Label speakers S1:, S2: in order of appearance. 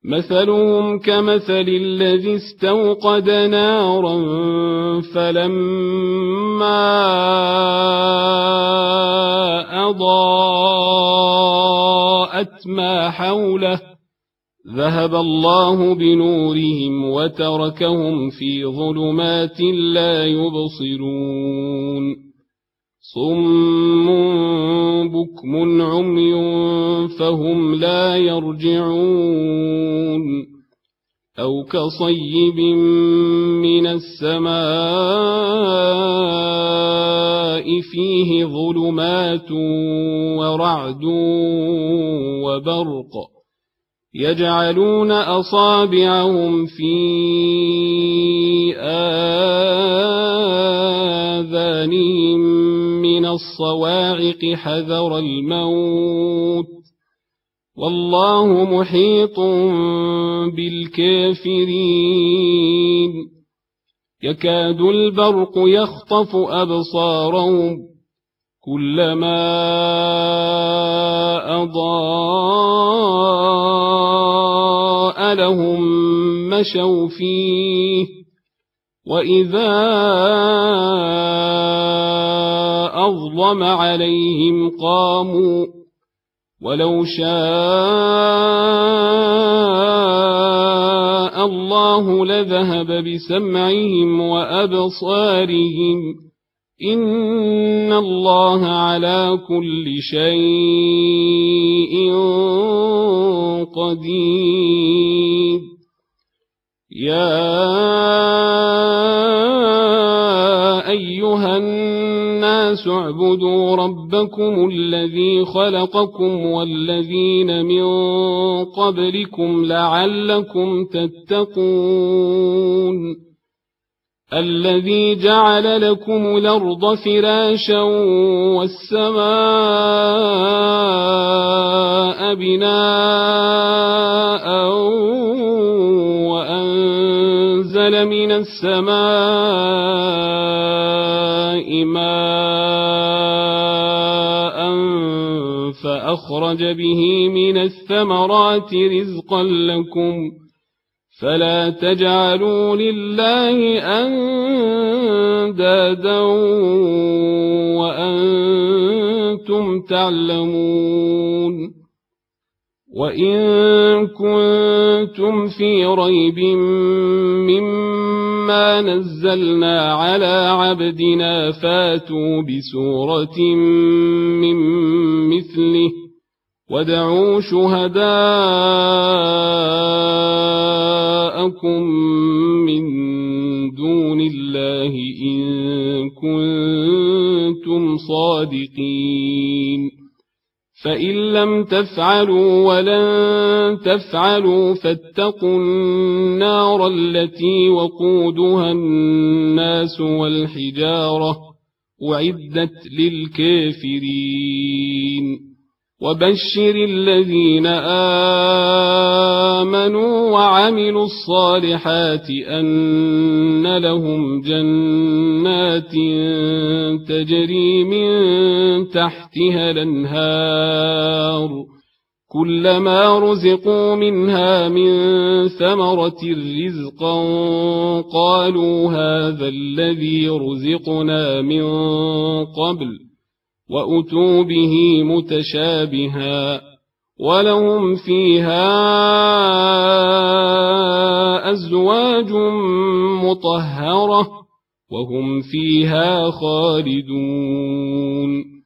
S1: مثلهم كمثل الذي استوقد نارا فلما أضاءت ما حوله ذهب الله بنورهم وتركهم في ظلمات لا يبصرون صم بكم عمي فهم لا يرجعون أو كصيب من السماء فيه ظلمات ورعد وبرق يجعلون أصابعهم في آذانهم من الصواعق حذر الموت والله محيط بالكافرين يكاد البرق يخطف أبصارهم كلما أضاء لهم مشوا فيه وإذا أظلم عليهم قاموا ولو شاء الله لذهب بسمعهم وأبصارهم إن الله على كل شيء قدير يا أيها الناس اعبدوا ربكم الذي خلقكم والذين من قبلكم لعلكم تتقون الذي جعل لكم الأرض فراشا والسماء بناء وأنزل من السماء ماء فأخرج به من الثمرات رزقا لكم فلا تجعلوا لله أندادا وأنتم تعلمون وإن كنتم في ريب مما نزلنا على عبدنا فاتوا بسورة من مثله وادعوا شهداءكم من دون الله إن كنتم صادقين فإن لم تفعلوا ولن تفعلوا فاتقوا النار التي وقودها الناس والحجارة أعدت للكافرين وبشر الذين آمنوا وعملوا الصالحات أن لهم جنات تجري من تحتها الأنهار كلما رزقوا منها من ثمرة رزقا قالوا هذا الذي رزقنا من قبل وأتوا به متشابها ولهم فيها أزواج مطهرة وهم فيها خالدون